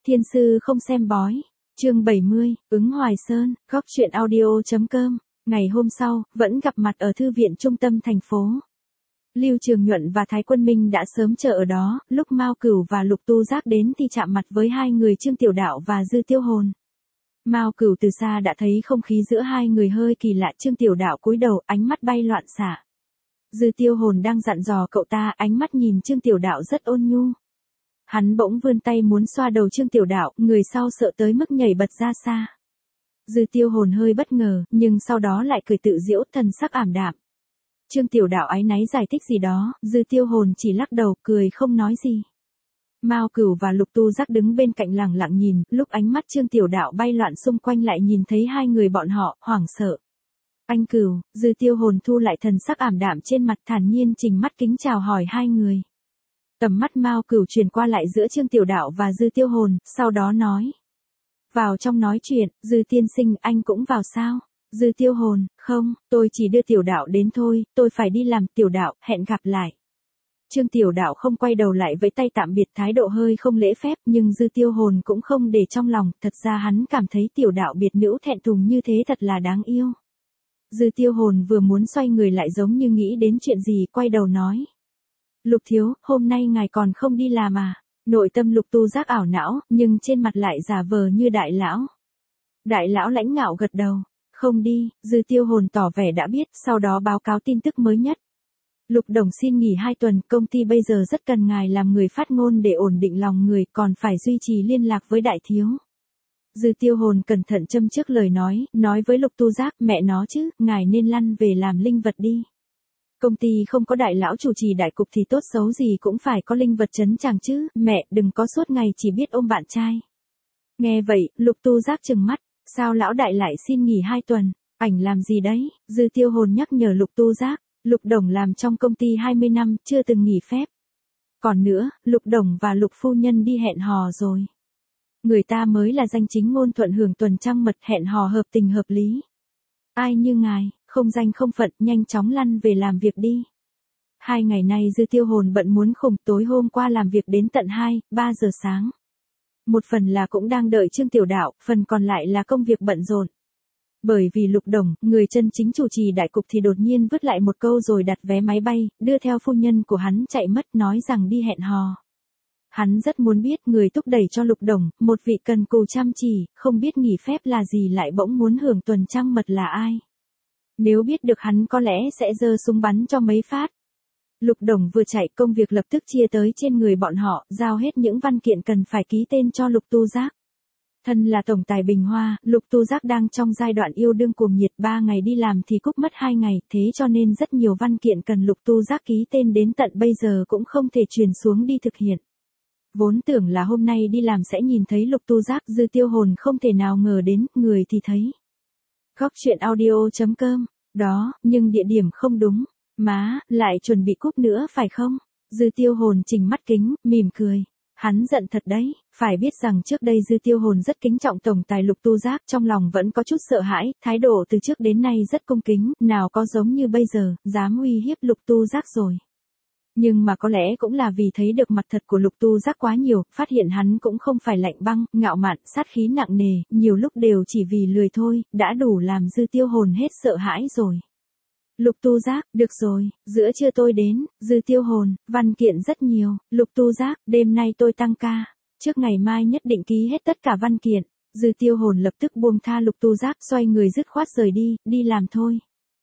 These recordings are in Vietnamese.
Thiên sư không xem bói. Chương 70, ứng Hoài Sơn, góc truyện audio.com. Ngày hôm sau, vẫn gặp mặt ở thư viện trung tâm thành phố. Lưu Trường Nhuận và Thái Quân Minh đã sớm chờ ở đó, lúc Mao Cửu và Lục Tu Giác đến thì chạm mặt với hai người Trương Tiểu Đạo và Dư Tiêu Hồn. Mao Cửu từ xa đã thấy không khí giữa hai người hơi kỳ lạ. Trương Tiểu Đạo cúi đầu, ánh mắt bay loạn xạ. Dư Tiêu Hồn đang dặn dò cậu ta, ánh mắt nhìn Trương Tiểu Đạo rất ôn nhu. Hắn bỗng vươn tay muốn xoa đầu Trương Tiểu Đạo, người sau sợ tới mức nhảy bật ra xa. Dư Tiêu Hồn hơi bất ngờ, nhưng sau đó lại cười tự giễu, thần sắc ảm đạm. Trương Tiểu Đạo áy náy giải thích gì đó, Dư Tiêu Hồn chỉ lắc đầu, cười không nói gì. Mao Cửu và Lục Tu Giác đứng bên cạnh lẳng lặng nhìn, lúc ánh mắt Trương Tiểu Đạo bay loạn xung quanh lại nhìn thấy hai người bọn họ, hoảng sợ. Anh Cửu, Dư Tiêu Hồn thu lại thần sắc ảm đạm trên mặt, thản nhiên chỉnh mắt kính chào hỏi hai người. Tầm mắt Mao Cửu truyền qua lại giữa Trương Tiểu Đạo và Dư Tiêu Hồn, sau đó nói. Vào trong nói chuyện, Dư tiên sinh, anh cũng vào sao? Dư Tiêu Hồn, không, tôi chỉ đưa Tiểu Đạo đến thôi, tôi phải đi làm. Tiểu Đạo, hẹn gặp lại. Trương Tiểu Đạo không quay đầu lại với tay tạm biệt, thái độ hơi không lễ phép, nhưng Dư Tiêu Hồn cũng không để trong lòng, thật ra hắn cảm thấy Tiểu Đạo biệt nữ thẹn thùng như thế thật là đáng yêu. Dư Tiêu Hồn vừa muốn xoay người lại giống như nghĩ đến chuyện gì, quay đầu nói. Lục thiếu, hôm nay ngài còn không đi làm à? Nội tâm Lục Tu Giác ảo não, nhưng trên mặt lại giả vờ như đại lão. Đại lão lãnh ngạo gật đầu. Không đi. Dư Tiêu Hồn tỏ vẻ đã biết, sau đó báo cáo tin tức mới nhất. Lục Đồng xin nghỉ 2 tuần, công ty bây giờ rất cần ngài làm người phát ngôn để ổn định lòng người, còn phải duy trì liên lạc với đại thiếu. Dư Tiêu Hồn cẩn thận châm trước lời nói với Lục Tu Giác, mẹ nó chứ, ngài nên lăn về làm linh vật đi. Công ty không có đại lão chủ trì đại cục thì tốt xấu gì cũng phải có linh vật trấn chàng chứ, mẹ đừng có suốt ngày chỉ biết ôm bạn trai. Nghe vậy, Lục Tu Giác trừng mắt, sao lão đại lại xin nghỉ 2 tuần, ảnh làm gì đấy? Dư Tiêu Hồn nhắc nhở Lục Tu Giác, Lục Đồng làm trong công ty 20 năm, chưa từng nghỉ phép. Còn nữa, Lục Đồng và Lục Phu Nhân đi hẹn hò rồi. Người ta mới là danh chính ngôn thuận hưởng tuần trăng mật, hẹn hò hợp tình hợp lý. Ai như ngài, không danh không phận, nhanh chóng lăn về làm việc đi. 2 ngày nay Dư Tiêu Hồn bận muốn khủng, tối hôm qua làm việc đến tận 2-3 giờ sáng. Một phần là cũng đang đợi Trương Tiểu Đạo, phần còn lại là công việc bận rộn. Bởi vì Lục Đồng, người chân chính chủ trì đại cục thì đột nhiên vứt lại một câu rồi đặt vé máy bay, đưa theo phu nhân của hắn chạy mất, nói rằng đi hẹn hò. Hắn rất muốn biết người thúc đẩy cho Lục Đồng, một vị cần cù chăm chỉ, không biết nghỉ phép là gì lại bỗng muốn hưởng tuần trăng mật là ai. Nếu biết được hắn có lẽ sẽ giơ súng bắn cho mấy phát. Lục Đồng vừa chạy, công việc lập tức chia tới trên người bọn họ, giao hết những văn kiện cần phải ký tên cho Lục Tu Giác. Thân là tổng tài Bình Hoa, Lục Tu Giác đang trong giai đoạn yêu đương cuồng nhiệt, 3 ngày đi làm thì cúp mất 2 ngày, thế cho nên rất nhiều văn kiện cần Lục Tu Giác ký tên đến tận bây giờ cũng không thể truyền xuống đi thực hiện. Vốn tưởng là hôm nay đi làm sẽ nhìn thấy Lục Tu Giác, Dư Tiêu Hồn không thể nào ngờ đến, người thì thấy. Góc truyện audio.com, đó, nhưng địa điểm không đúng. Má, lại chuẩn bị cúp nữa phải không? Dư Tiêu Hồn chỉnh mắt kính, mỉm cười. Hắn giận thật đấy, phải biết rằng trước đây Dư Tiêu Hồn rất kính trọng tổng tài Lục Tu Giác, trong lòng vẫn có chút sợ hãi, thái độ từ trước đến nay rất cung kính, nào có giống như bây giờ, dám uy hiếp Lục Tu Giác rồi. Nhưng mà có lẽ cũng là vì thấy được mặt thật của Lục Tu Giác quá nhiều, phát hiện hắn cũng không phải lạnh băng, ngạo mạn, sát khí nặng nề, nhiều lúc đều chỉ vì lười thôi, đã đủ làm Dư Tiêu Hồn hết sợ hãi rồi. Lục Tu Giác, được rồi, giữa trưa tôi đến. Dư Tiêu Hồn, văn kiện rất nhiều. Lục Tu Giác, đêm nay tôi tăng ca, trước ngày mai nhất định ký hết tất cả văn kiện. Dư Tiêu Hồn lập tức buông tha Lục Tu Giác, xoay người dứt khoát rời đi, đi làm thôi.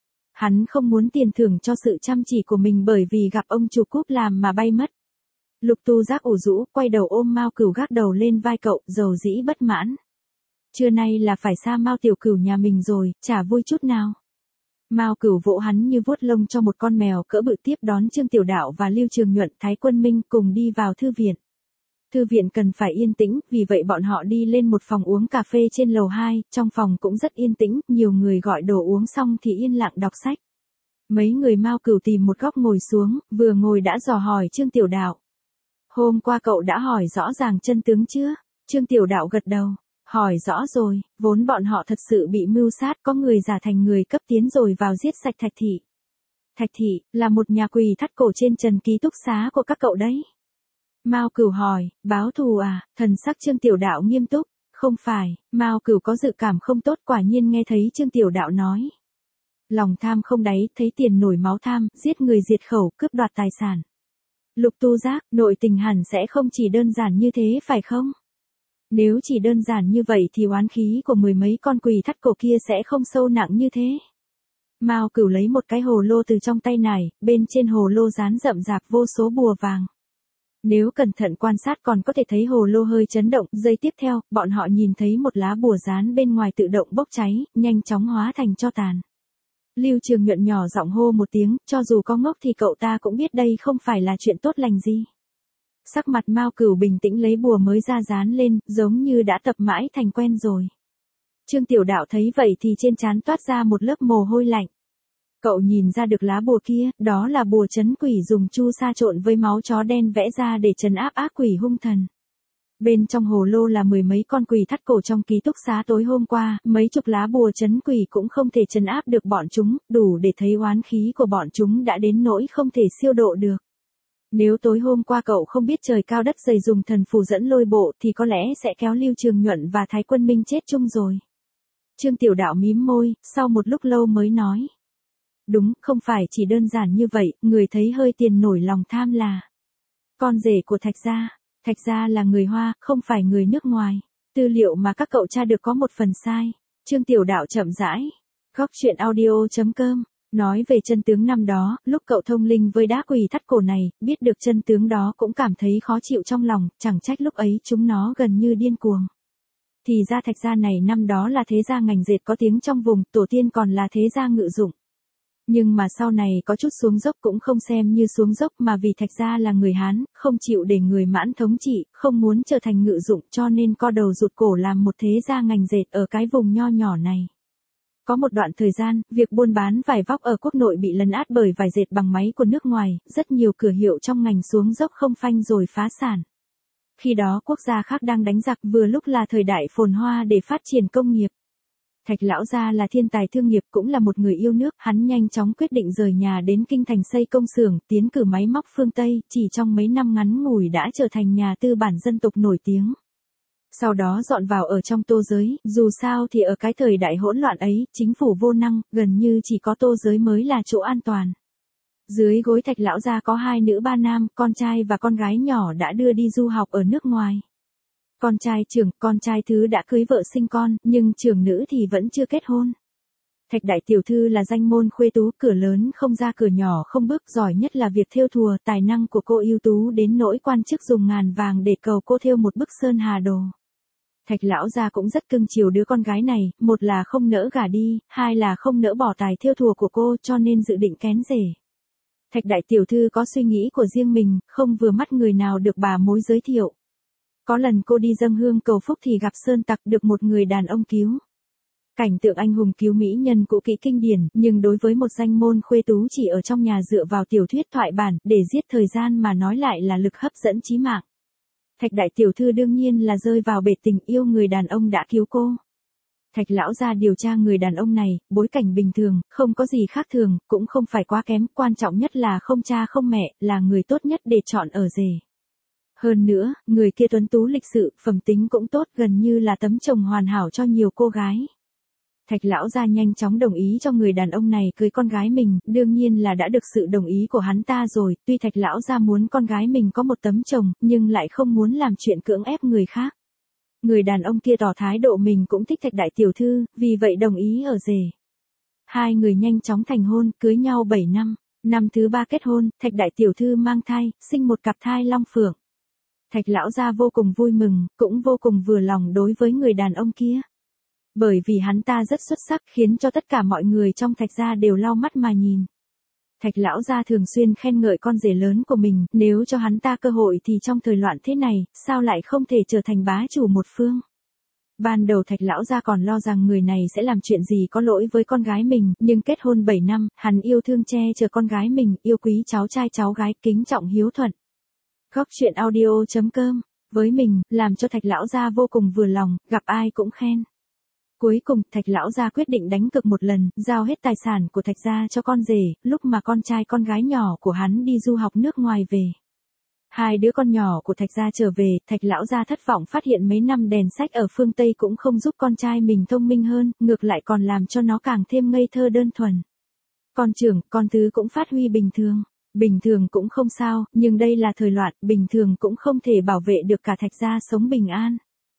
Hắn không muốn tiền thưởng cho sự chăm chỉ của mình bởi vì gặp ông chủ cúp làm mà bay mất. Lục Tu Giác ủ rũ, quay đầu ôm Mao Cửu gác đầu lên vai cậu, dầu dĩ bất mãn. Trưa nay là phải xa Mao Tiểu Cửu nhà mình rồi, chả vui chút nào. Mao Cửu vỗ hắn như vuốt lông cho một con mèo cỡ bự, tiếp đón Trương Tiểu Đạo và Lưu Trường Nhuận, Thái Quân Minh cùng đi vào thư viện. Thư viện cần phải yên tĩnh, vì vậy bọn họ đi lên một phòng uống cà phê trên lầu 2, trong phòng cũng rất yên tĩnh, nhiều người gọi đồ uống xong thì yên lặng đọc sách. Mấy người Mao Cửu tìm một góc ngồi xuống, vừa ngồi đã dò hỏi Trương Tiểu Đạo. Hôm qua cậu đã hỏi rõ ràng chân tướng chưa? Trương Tiểu Đạo gật đầu. Hỏi rõ rồi, vốn bọn họ thật sự bị mưu sát, có người giả thành người cấp tiến rồi vào giết sạch Thạch Thị. Thạch Thị, là một nhà quỳ thắt cổ trên trần ký túc xá của các cậu đấy. Mao Cửu hỏi, báo thù à? Thần sắc Trương Tiểu Đạo nghiêm túc, không phải. Mao Cửu có dự cảm không tốt, quả nhiên nghe thấy Trương Tiểu Đạo nói. Lòng tham không đáy, thấy tiền nổi máu tham, giết người diệt khẩu, cướp đoạt tài sản. Lục Tu Giác, nội tình hẳn sẽ không chỉ đơn giản như thế phải không? Nếu chỉ đơn giản như vậy thì oán khí của mười mấy con quỷ thắt cổ kia sẽ không sâu nặng như thế. Mao Cửu lấy một cái hồ lô từ trong tay nải, bên trên hồ lô dán rậm rạp vô số bùa vàng. Nếu cẩn thận quan sát còn có thể thấy hồ lô hơi chấn động, giây tiếp theo, bọn họ nhìn thấy một lá bùa dán bên ngoài tự động bốc cháy, nhanh chóng hóa thành tro tàn. Lưu Trường Nhuận nhỏ giọng hô một tiếng, cho dù có ngốc thì cậu ta cũng biết đây không phải là chuyện tốt lành gì. Sắc mặt Mao Cửu bình tĩnh lấy bùa mới ra dán lên, giống như đã tập mãi thành quen rồi. Trương Tiểu Đạo thấy vậy thì trên trán toát ra một lớp mồ hôi lạnh. Cậu nhìn ra được lá bùa kia, đó là bùa trấn quỷ dùng chu sa trộn với máu chó đen vẽ ra để trấn áp ác quỷ hung thần. Bên trong hồ lô là mười mấy con quỷ thắt cổ trong ký túc xá tối hôm qua, mấy chục lá bùa trấn quỷ cũng không thể trấn áp được bọn chúng, đủ để thấy oán khí của bọn chúng đã đến nỗi không thể siêu độ được. Nếu tối hôm qua cậu không biết trời cao đất dày dùng thần phù dẫn lôi bộ thì có lẽ sẽ kéo Lưu Trường Nhuận và Thái Quân Minh chết chung rồi. Trương Tiểu Đạo mím môi, sau một lúc lâu mới nói. Đúng, không phải chỉ đơn giản như vậy, người thấy hơi tiền nổi lòng tham là con rể của Thạch gia. Thạch gia là người Hoa, không phải người nước ngoài. Tư liệu mà các cậu tra được có một phần sai. Trương Tiểu Đạo chậm rãi. Góc chuyện audio.com nói về chân tướng năm đó, lúc cậu thông linh với đá quỷ thắt cổ này, biết được chân tướng đó cũng cảm thấy khó chịu trong lòng, chẳng trách lúc ấy chúng nó gần như điên cuồng. Thì ra Thạch gia này năm đó là thế gia ngành dệt có tiếng trong vùng, tổ tiên còn là thế gia ngự dụng. Nhưng mà sau này có chút xuống dốc cũng không xem như xuống dốc mà vì Thạch gia là người Hán, không chịu để người Mãn thống trị, không muốn trở thành ngự dụng cho nên co đầu rụt cổ làm một thế gia ngành dệt ở cái vùng nho nhỏ này. Có một đoạn thời gian, việc buôn bán vải vóc ở quốc nội bị lấn át bởi vải dệt bằng máy của nước ngoài, rất nhiều cửa hiệu trong ngành xuống dốc không phanh rồi phá sản. Khi đó quốc gia khác đang đánh giặc vừa lúc là thời đại phồn hoa để phát triển công nghiệp. Thạch lão gia là thiên tài thương nghiệp cũng là một người yêu nước, hắn nhanh chóng quyết định rời nhà đến kinh thành xây công xưởng, tiến cử máy móc phương Tây, chỉ trong mấy năm ngắn ngủi đã trở thành nhà tư bản dân tộc nổi tiếng. Sau đó dọn vào ở trong Tô Giới, dù sao thì ở cái thời đại hỗn loạn ấy, chính phủ vô năng, gần như chỉ có Tô Giới mới là chỗ an toàn. Dưới gối Thạch lão gia có 2 nữ 3 nam, con trai và con gái nhỏ đã đưa đi du học ở nước ngoài. Con trai trưởng, con trai thứ đã cưới vợ sinh con, nhưng trưởng nữ thì vẫn chưa kết hôn. Thạch đại tiểu thư là danh môn khuê tú, cửa lớn không ra cửa nhỏ không bước, giỏi nhất là việc thêu thùa, tài năng của cô ưu tú đến nỗi quan chức dùng ngàn vàng để cầu cô thêu một bức sơn hà đồ. Thạch lão gia cũng rất cưng chiều đứa con gái này, một là không nỡ gả đi, hai là không nỡ bỏ tài thêu thùa của cô cho nên dự định kén rể. Thạch đại tiểu thư có suy nghĩ của riêng mình, không vừa mắt người nào được bà mối giới thiệu. Có lần cô đi dâng hương cầu phúc thì gặp sơn tặc được một người đàn ông cứu. Cảnh tượng anh hùng cứu mỹ nhân cũ kỹ kinh điển, nhưng đối với một danh môn khuê tú chỉ ở trong nhà dựa vào tiểu thuyết thoại bản để giết thời gian mà nói lại là lực hấp dẫn chí mạng. Thạch đại tiểu thư đương nhiên là rơi vào bể tình yêu người đàn ông đã cứu cô. Thạch lão gia điều tra người đàn ông này, bối cảnh bình thường, không có gì khác thường, cũng không phải quá kém, quan trọng nhất là không cha không mẹ, là người tốt nhất để chọn ở rể. Hơn nữa, người kia tuấn tú lịch sự, phẩm tính cũng tốt, gần như là tấm chồng hoàn hảo cho nhiều cô gái. Thạch lão gia nhanh chóng đồng ý cho người đàn ông này cưới con gái mình, đương nhiên là đã được sự đồng ý của hắn ta rồi, tuy Thạch lão gia muốn con gái mình có một tấm chồng, nhưng lại không muốn làm chuyện cưỡng ép người khác. Người đàn ông kia tỏ thái độ mình cũng thích Thạch đại tiểu thư, vì vậy đồng ý ở rể. Hai người nhanh chóng thành hôn, cưới nhau 7 năm. Năm thứ 3 kết hôn, Thạch đại tiểu thư mang thai, sinh một cặp thai long phượng. Thạch lão gia vô cùng vui mừng, cũng vô cùng vừa lòng đối với người đàn ông kia. Bởi vì hắn ta rất xuất sắc khiến cho tất cả mọi người trong Thạch gia đều lau mắt mà nhìn. Thạch lão gia thường xuyên khen ngợi con rể lớn của mình, nếu cho hắn ta cơ hội thì trong thời loạn thế này, sao lại không thể trở thành bá chủ một phương. Ban đầu Thạch lão gia còn lo rằng người này sẽ làm chuyện gì có lỗi với con gái mình, nhưng kết hôn 7 năm, hắn yêu thương che chở con gái mình, yêu quý cháu trai cháu gái, kính trọng hiếu thuận. Góc chuyện audio.com, với mình, làm cho Thạch lão gia vô cùng vừa lòng, gặp ai cũng khen. Cuối cùng, Thạch lão gia quyết định đánh cược một lần, giao hết tài sản của Thạch gia cho con rể, lúc mà con trai con gái nhỏ của hắn đi du học nước ngoài về. Hai đứa con nhỏ của Thạch gia trở về, Thạch lão gia thất vọng phát hiện mấy năm đèn sách ở phương Tây cũng không giúp con trai mình thông minh hơn, ngược lại còn làm cho nó càng thêm ngây thơ đơn thuần. Con trưởng, con tứ cũng phát huy bình thường. Bình thường cũng không sao, nhưng đây là thời loạn, bình thường cũng không thể bảo vệ được cả Thạch gia sống bình an.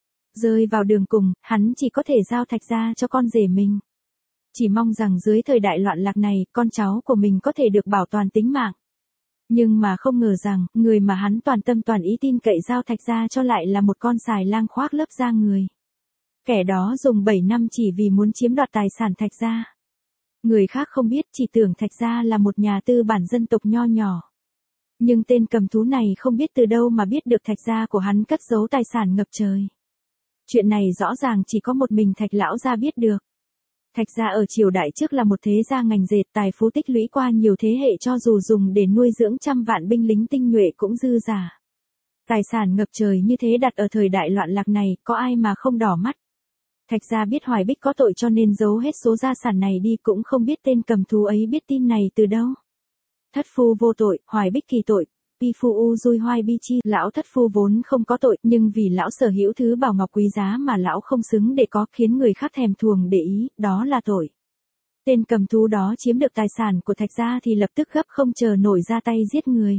Rơi vào đường cùng, hắn chỉ có thể giao Thạch gia cho con rể mình. Chỉ mong rằng dưới thời đại loạn lạc này, con cháu của mình có thể được bảo toàn tính mạng. Nhưng mà không ngờ rằng, người mà hắn toàn tâm toàn ý tin cậy giao Thạch gia cho lại là một con xài lang khoác lớp da người. Kẻ đó dùng 7 năm chỉ vì muốn chiếm đoạt tài sản Thạch gia. Người khác không biết, chỉ tưởng Thạch gia là một nhà tư bản dân tộc nho nhỏ. Nhưng tên cầm thú này không biết từ đâu mà biết được Thạch gia của hắn cất giấu tài sản ngập trời. Chuyện này rõ ràng chỉ có một mình Thạch lão gia biết được. Thạch gia ở triều đại trước là một thế gia ngành dệt, tài phú tích lũy qua nhiều thế hệ, cho dù dùng để nuôi dưỡng trăm vạn binh lính tinh nhuệ cũng dư giả. Tài sản ngập trời như thế đặt ở thời đại loạn lạc này, có ai mà không đỏ mắt. Thạch gia biết Hoài Bích có tội cho nên giấu hết số gia sản này đi, cũng không biết tên cầm thú ấy biết tin này từ đâu. Thất phu vô tội, Hoài Bích kỳ tội. Pi phu u dui hoai bi chi, lão thất phu vốn không có tội, nhưng vì lão sở hữu thứ bảo ngọc quý giá mà lão không xứng để có, khiến người khác thèm thuồng để ý, đó là tội. Tên cầm thú đó chiếm được tài sản của Thạch gia thì lập tức gấp không chờ nổi ra tay giết người.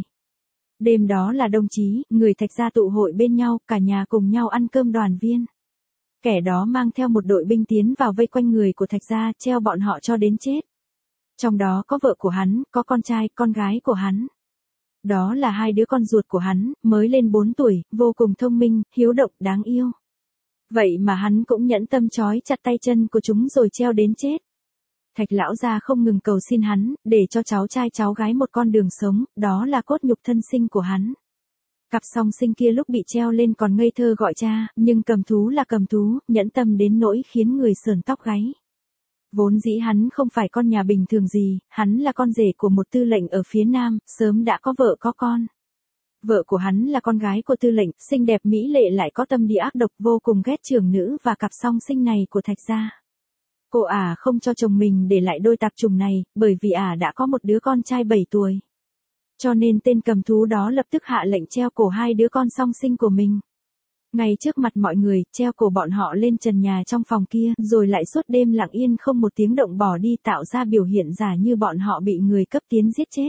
Đêm đó là đồng chí, người Thạch gia tụ hội bên nhau, cả nhà cùng nhau ăn cơm đoàn viên. Kẻ đó mang theo một đội binh tiến vào vây quanh người của Thạch gia, treo bọn họ cho đến chết. Trong đó có vợ của hắn, có con trai, con gái của hắn. Đó là hai đứa con ruột của hắn, mới lên 4 tuổi, vô cùng thông minh, hiếu động, đáng yêu. Vậy mà hắn cũng nhẫn tâm trói chặt tay chân của chúng rồi treo đến chết. Thạch lão gia không ngừng cầu xin hắn, để cho cháu trai cháu gái một con đường sống, đó là cốt nhục thân sinh của hắn. Cặp song sinh kia lúc bị treo lên còn ngây thơ gọi cha, nhưng cầm thú là cầm thú, nhẫn tâm đến nỗi khiến người sởn tóc gáy. Vốn dĩ hắn không phải con nhà bình thường gì, hắn là con rể của một tư lệnh ở phía Nam, sớm đã có vợ có con. Vợ của hắn là con gái của tư lệnh, xinh đẹp mỹ lệ lại có tâm địa ác độc, vô cùng ghét trưởng nữ và cặp song sinh này của Thạch gia. Cô không cho chồng mình để lại đôi tạp chủng này, bởi vì đã có một đứa con trai 7 tuổi. Cho nên tên cầm thú đó lập tức hạ lệnh treo cổ hai đứa con song sinh của mình. Ngay trước mặt mọi người, treo cổ bọn họ lên trần nhà trong phòng kia, rồi lại suốt đêm lặng yên không một tiếng động bỏ đi, tạo ra biểu hiện giả như bọn họ bị người cấp tiến giết chết.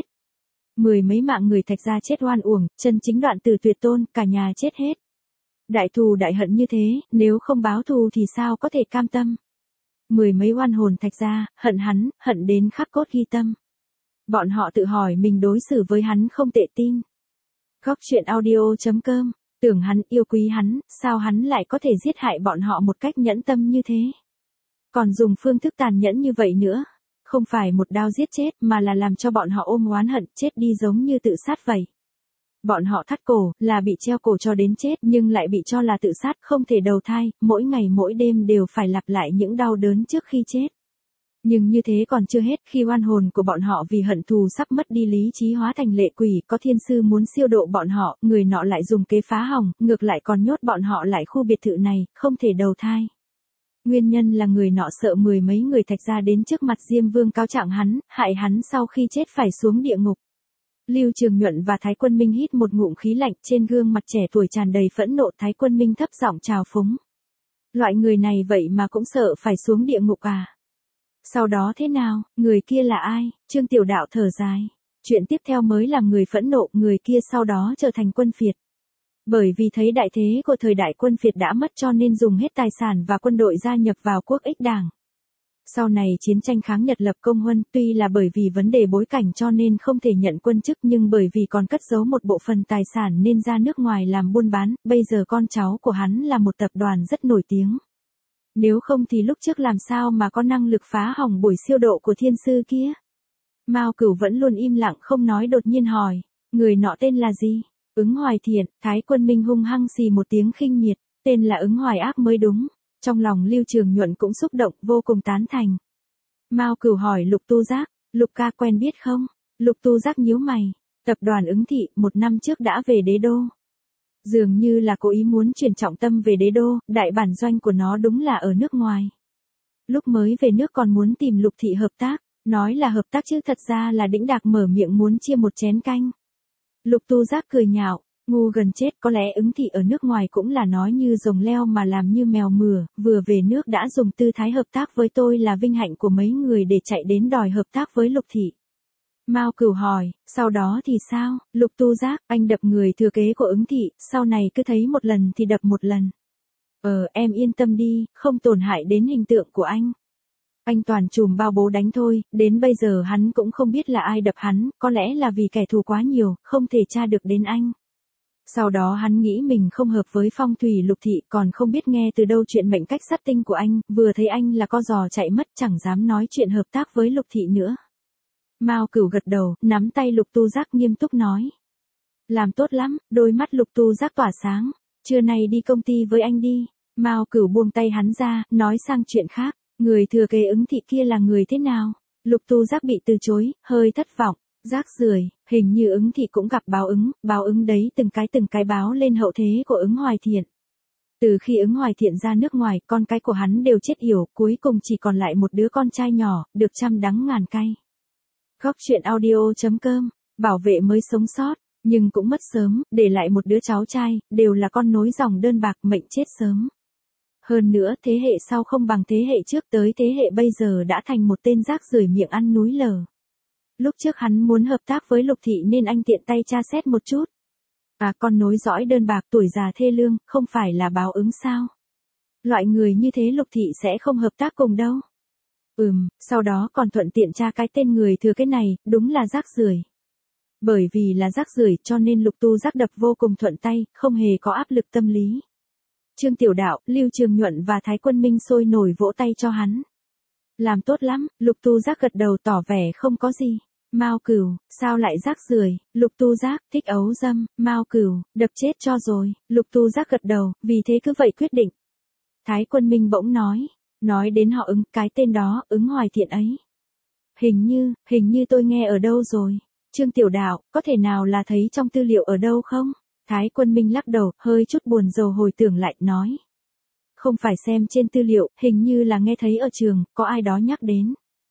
10 mấy mạng người Thạch gia chết oan uổng, chân chính đoạn tử tuyệt tôn, cả nhà chết hết. Đại thù đại hận như thế, nếu không báo thù thì sao có thể cam tâm. 10 mấy oan hồn Thạch gia, hận hắn, hận đến khắc cốt ghi tâm. Bọn họ tự hỏi mình đối xử với hắn không tệ tin. Góc truyện audio.com. Tưởng hắn yêu quý hắn, sao hắn lại có thể giết hại bọn họ một cách nhẫn tâm như thế? Còn dùng phương thức tàn nhẫn như vậy nữa. Không phải một đao giết chết mà là làm cho bọn họ ôm oán hận chết đi giống như tự sát vậy. Bọn họ thắt cổ, là bị treo cổ cho đến chết nhưng lại bị cho là tự sát, không thể đầu thai, mỗi ngày mỗi đêm đều phải lặp lại những đau đớn trước khi chết. Nhưng như thế còn chưa hết, khi oan hồn của bọn họ vì hận thù sắp mất đi lý trí hóa thành lệ quỷ, có thiên sư muốn siêu độ bọn họ, người nọ lại dùng kế phá hỏng, ngược lại còn nhốt bọn họ lại khu biệt thự này, không thể đầu thai. Nguyên nhân là người nọ sợ 10 mấy người Thạch gia đến trước mặt Diêm Vương cáo trạng hắn, hại hắn sau khi chết phải xuống địa ngục. Lưu Trường Nhuận và Thái Quân Minh hít một ngụm khí lạnh, trên gương mặt trẻ tuổi tràn đầy phẫn nộ. Thái Quân Minh thấp giọng chào phúng. Loại người này vậy mà cũng sợ phải xuống địa ngục à? Sau đó thế nào, người kia là ai? Trương Tiểu Đạo thở dài. Chuyện tiếp theo mới làm người phẫn nộ, người kia sau đó trở thành quân phiệt. Bởi vì thấy đại thế của thời đại quân phiệt đã mất cho nên dùng hết tài sản và quân đội gia nhập vào Quốc ích Đảng. Sau này chiến tranh kháng Nhật lập công huân, tuy là bởi vì vấn đề bối cảnh cho nên không thể nhận quân chức, nhưng bởi vì còn cất giấu một bộ phận tài sản nên ra nước ngoài làm buôn bán, bây giờ con cháu của hắn là một tập đoàn rất nổi tiếng. Nếu không thì lúc trước làm sao mà có năng lực phá hỏng buổi siêu độ của thiên sư kia? Mao Cửu vẫn luôn im lặng không nói, đột nhiên hỏi, người nọ tên là gì? Ứng Hoài Thiện. Thái Quân Minh hung hăng xì một tiếng khinh miệt, tên là Ứng Hoài Ác mới đúng. Trong lòng Lưu Trường Nhuận cũng xúc động, vô cùng tán thành. Mao Cửu hỏi Lục Tu Giác, Lục ca quen biết không? Lục Tu Giác nhíu mày, tập đoàn Ứng Thị 1 năm trước đã về Đế Đô. Dường như là cố ý muốn chuyển trọng tâm về Đế Đô, đại bản doanh của nó đúng là ở nước ngoài. Lúc mới về nước còn muốn tìm Lục Thị hợp tác, nói là hợp tác chứ thật ra là đĩnh đạc mở miệng muốn chia một chén canh. Lục Tu Giác cười nhạo, Ngu gần chết, có lẽ Ứng Thị ở nước ngoài cũng là nói như rồng leo mà làm như mèo mửa, vừa về nước đã dùng tư thái hợp tác với tôi là vinh hạnh của mấy người để chạy đến đòi hợp tác với Lục Thị. Mao Cửu hỏi, sau đó thì sao? Lục Tu Giác, anh đập người thừa kế của Ứng Thị, sau này cứ thấy một lần thì đập một lần. Em yên tâm đi, không tổn hại đến hình tượng của anh. Anh toàn chùm bao bố đánh thôi, đến bây giờ hắn cũng không biết là ai đập hắn, có lẽ là vì kẻ thù quá nhiều, không thể tra được đến anh. Sau đó hắn nghĩ mình không hợp với phong thủy Lục Thị, còn không biết nghe từ đâu chuyện mệnh cách sát tinh của anh, vừa thấy anh là co giò chạy mất, chẳng dám nói chuyện hợp tác với Lục Thị nữa. Mao Cửu gật đầu, nắm tay Lục Tu Giác nghiêm túc nói. Làm tốt lắm, đôi mắt Lục Tu Giác tỏa sáng, trưa nay đi công ty với anh đi. Mao Cửu buông tay hắn ra, nói sang chuyện khác, người thừa kế Ứng Thị kia là người thế nào? Lục Tu Giác bị từ chối, hơi thất vọng, rác rưởi, hình như Ứng Thị cũng gặp báo ứng đấy từng cái báo lên hậu thế của Ứng Hoài Thiện. Từ khi Ứng Hoài Thiện ra nước ngoài, con cái của hắn đều chết yểu, cuối cùng chỉ còn lại một đứa con trai nhỏ, được trăm đắng ngàn cay. Góc truyện audio.com, bảo vệ mới sống sót, nhưng cũng mất sớm, để lại một đứa cháu trai, đều là con nối dòng đơn bạc, mệnh chết sớm. Hơn nữa, thế hệ sau không bằng thế hệ trước, tới thế hệ bây giờ đã thành một tên rác rưởi miệng ăn núi lở. Lúc trước hắn muốn hợp tác với Lục Thị nên anh tiện tay tra xét một chút. Con nối dõi đơn bạc, tuổi già thê lương, không phải là báo ứng sao? Loại người như thế Lục Thị sẽ không hợp tác cùng đâu. Sau đó còn thuận tiện tra cái tên người thừa cái này, đúng là rác rưởi. Bởi vì là rác rưởi cho nên Lục Tu Giác đập vô cùng thuận tay, không hề có áp lực tâm lý. Trương Tiểu Đạo, Lưu Trường Nhuận và Thái Quân Minh sôi nổi vỗ tay cho hắn. Làm tốt lắm, Lục Tu Giác gật đầu tỏ vẻ không có gì. Mao Cửu, sao lại rác rưởi? Lục Tu Giác, thích ấu dâm. Mao Cửu, đập chết cho rồi. Lục Tu Giác gật đầu, vì thế cứ vậy quyết định. Thái Quân Minh bỗng nói đến họ Ứng, cái tên đó, Ứng Hoài Thiện ấy. Hình như tôi nghe ở đâu rồi. Trương Tiểu Đạo, có thể nào là thấy trong tư liệu ở đâu không? Thái Quân Minh lắc đầu, hơi chút buồn rầu hồi tưởng lại, nói. Không phải xem trên tư liệu, hình như là nghe thấy ở trường, có ai đó nhắc đến.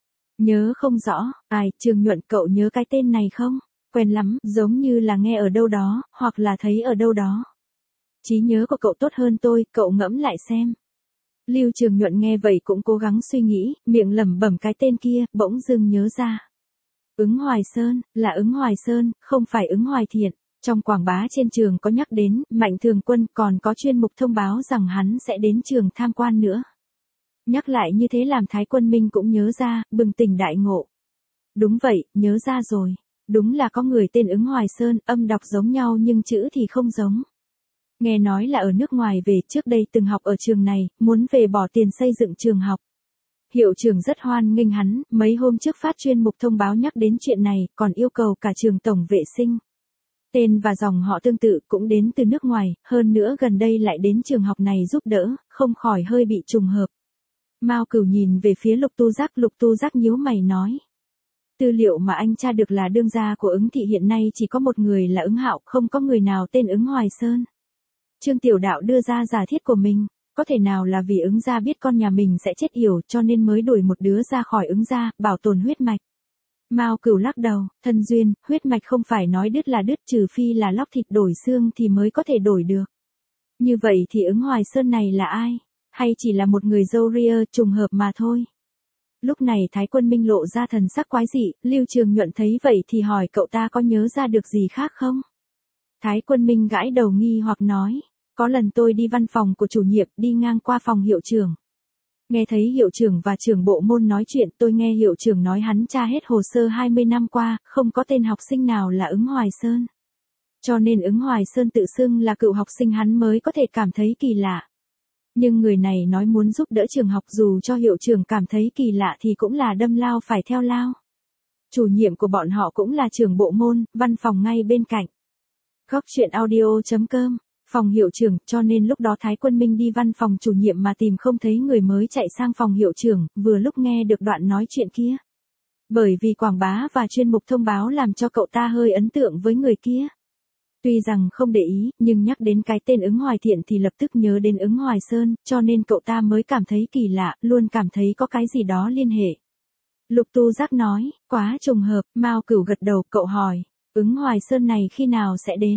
Nhớ không rõ, Trường Nhuận, cậu nhớ cái tên này không? Quen lắm, giống như là nghe ở đâu đó, hoặc là thấy ở đâu đó. Trí nhớ của cậu tốt hơn tôi, cậu ngẫm lại xem. Lưu Trường Nhuận nghe vậy cũng cố gắng suy nghĩ, miệng lẩm bẩm cái tên kia, bỗng dưng nhớ ra. Ứng Hoài Sơn, là Ứng Hoài Sơn, không phải Ứng Hoài Thiện. Trong quảng bá trên trường có nhắc đến, Mạnh Thường Quân, còn có chuyên mục thông báo rằng hắn sẽ đến trường tham quan nữa. Nhắc lại như thế làm Thái Quân Minh cũng nhớ ra, bừng tỉnh đại ngộ. Đúng vậy, nhớ ra rồi. Đúng là có người tên Ứng Hoài Sơn, âm đọc giống nhau nhưng chữ thì không giống. Nghe nói là ở nước ngoài về, trước đây từng học ở trường này, muốn về bỏ tiền xây dựng trường học. Hiệu trưởng rất hoan nghênh hắn, mấy hôm trước phát chuyên mục thông báo nhắc đến chuyện này, còn yêu cầu cả trường tổng vệ sinh. Tên và dòng họ tương tự, cũng đến từ nước ngoài, hơn nữa gần đây lại đến trường học này giúp đỡ, không khỏi hơi bị trùng hợp. Mao Cửu nhìn về phía Lục Tu Giác nhíu mày nói. Tư liệu mà anh tra được là đương gia của Ứng Thị hiện nay chỉ có một người là Ứng Hạo, không có người nào tên Ứng Hoài Sơn. Trương Tiểu Đạo đưa ra giả thiết của mình, có thể nào là vì Ứng gia biết con nhà mình sẽ chết yểu cho nên mới đuổi một đứa ra khỏi Ứng gia, bảo tồn huyết mạch. Mao Cửu lắc đầu, thân duyên, huyết mạch không phải nói đứt là đứt, trừ phi là lóc thịt đổi xương thì mới có thể đổi được. Như vậy thì Ứng Hoài Sơn này là ai? Hay chỉ là một người dâu ria trùng hợp mà thôi? Lúc này Thái Quân Minh lộ ra thần sắc quái dị, Lưu Trường Nhuận thấy vậy thì hỏi cậu ta có nhớ ra được gì khác không? Thái Quân Minh gãi đầu nghi hoặc nói, có lần tôi đi văn phòng của chủ nhiệm, đi ngang qua phòng hiệu trưởng. Nghe thấy hiệu trưởng và trưởng bộ môn nói chuyện, tôi nghe hiệu trưởng nói hắn tra hết hồ sơ 20 năm qua, không có tên học sinh nào là Ứng Hoài Sơn. Cho nên Ứng Hoài Sơn tự xưng là cựu học sinh hắn mới có thể cảm thấy kỳ lạ. Nhưng người này nói muốn giúp đỡ trường học, dù cho hiệu trưởng cảm thấy kỳ lạ thì cũng là đâm lao phải theo lao. Chủ nhiệm của bọn họ cũng là trưởng bộ môn, văn phòng ngay bên cạnh. Góc truyện audio.com, phòng hiệu trưởng, cho nên lúc đó Thái Quân Minh đi văn phòng chủ nhiệm mà tìm không thấy người mới chạy sang phòng hiệu trưởng, vừa lúc nghe được đoạn nói chuyện kia. Bởi vì quảng bá và chuyên mục thông báo làm cho cậu ta hơi ấn tượng với người kia. Tuy rằng không để ý, nhưng nhắc đến cái tên Ứng Hoài Thiện thì lập tức nhớ đến Ứng Hoài Sơn, cho nên cậu ta mới cảm thấy kỳ lạ, luôn cảm thấy có cái gì đó liên hệ. Lục Tu Giác nói, quá trùng hợp. Mao Cửu gật đầu, cậu hỏi, Ứng Hoài Sơn này khi nào sẽ đến?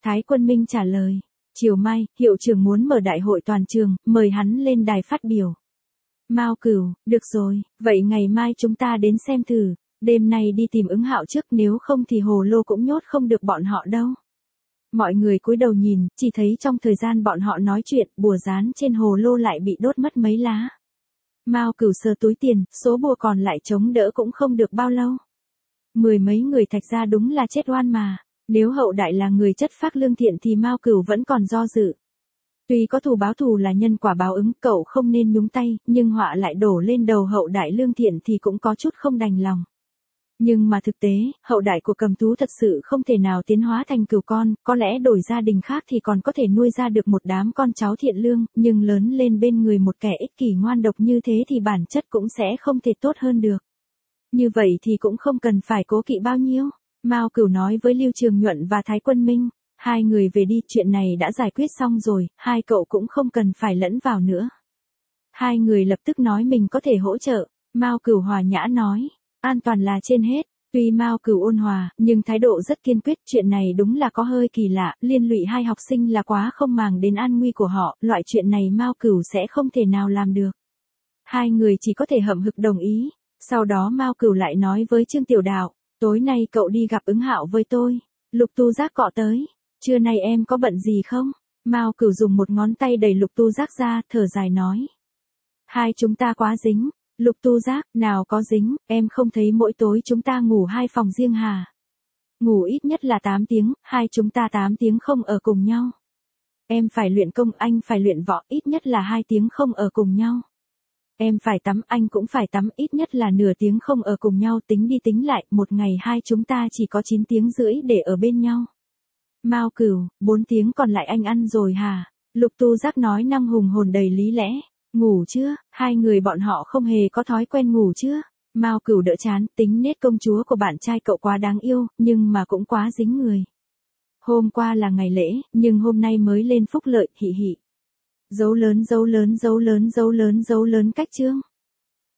Thái Quân Minh trả lời. Chiều mai, hiệu trưởng muốn mở đại hội toàn trường, mời hắn lên đài phát biểu. Mao Cửu, được rồi, vậy ngày mai chúng ta đến xem thử, đêm nay đi tìm Ứng Hạo trước, nếu không thì hồ lô cũng nhốt không được bọn họ đâu. Mọi người cúi đầu nhìn, chỉ thấy trong thời gian bọn họ nói chuyện, bùa dán trên hồ lô lại bị đốt mất mấy lá. Mao Cửu sờ túi tiền, số bùa còn lại chống đỡ cũng không được bao lâu. Mười mấy người Thạch gia đúng là chết oan mà. Nếu Hậu Đại là người chất phác lương thiện thì Mao Cửu vẫn còn do dự. Tuy có thù báo thù là nhân quả báo ứng, cậu không nên nhúng tay, nhưng họa lại đổ lên đầu Hậu Đại lương thiện thì cũng có chút không đành lòng. Nhưng mà thực tế, Hậu Đại của Cầm Tú thật sự không thể nào tiến hóa thành cừu con, có lẽ đổi gia đình khác thì còn có thể nuôi ra được một đám con cháu thiện lương, nhưng lớn lên bên người một kẻ ích kỷ ngoan độc như thế thì bản chất cũng sẽ không thể tốt hơn được. Như vậy thì cũng không cần phải cố kỵ bao nhiêu. Mao Cửu nói với Lưu Trường Nhuận và Thái Quân Minh, hai người về đi, chuyện này đã giải quyết xong rồi, hai cậu cũng không cần phải lẫn vào nữa. Hai người lập tức nói mình có thể hỗ trợ. Mao Cửu hòa nhã nói, an toàn là trên hết. Tuy Mao Cửu ôn hòa, nhưng thái độ rất kiên quyết, chuyện này đúng là có hơi kỳ lạ, liên lụy hai học sinh là quá không màng đến an nguy của họ, loại chuyện này Mao Cửu sẽ không thể nào làm được. Hai người chỉ có thể hậm hực đồng ý. Sau đó Mao Cửu lại nói với Trương Tiểu Đạo, tối nay cậu đi gặp Ứng Hạo với tôi. Lục Tu Giác cọ tới. Trưa nay em có bận gì không? Mao Cửu dùng một ngón tay đẩy Lục Tu Giác ra, thở dài nói. Hai chúng ta quá dính. Lục Tu Giác, nào có dính, em không thấy mỗi tối chúng ta ngủ hai phòng riêng hả? Ngủ ít nhất là 8 tiếng, hai chúng ta 8 tiếng không ở cùng nhau. Em phải luyện công, anh phải luyện võ, ít nhất là 2 tiếng không ở cùng nhau. Em phải tắm, anh cũng phải tắm, ít nhất là nửa tiếng không ở cùng nhau, tính đi tính lại, một ngày hai chúng ta chỉ có 9 tiếng rưỡi để ở bên nhau. Mao Cửu, 4 tiếng còn lại anh ăn rồi hả? Lục Tu Giác nói năng hùng hồn đầy lý lẽ. Ngủ chưa? Hai người bọn họ không hề có thói quen ngủ chưa? Mao Cửu đỡ chán, tính nết công chúa của bạn trai cậu quá đáng yêu, nhưng mà cũng quá dính người. Hôm qua là ngày lễ, nhưng hôm nay mới lên phúc lợi, hị hị. Dấu lớn dấu lớn dấu lớn dấu lớn dấu lớn cách chương.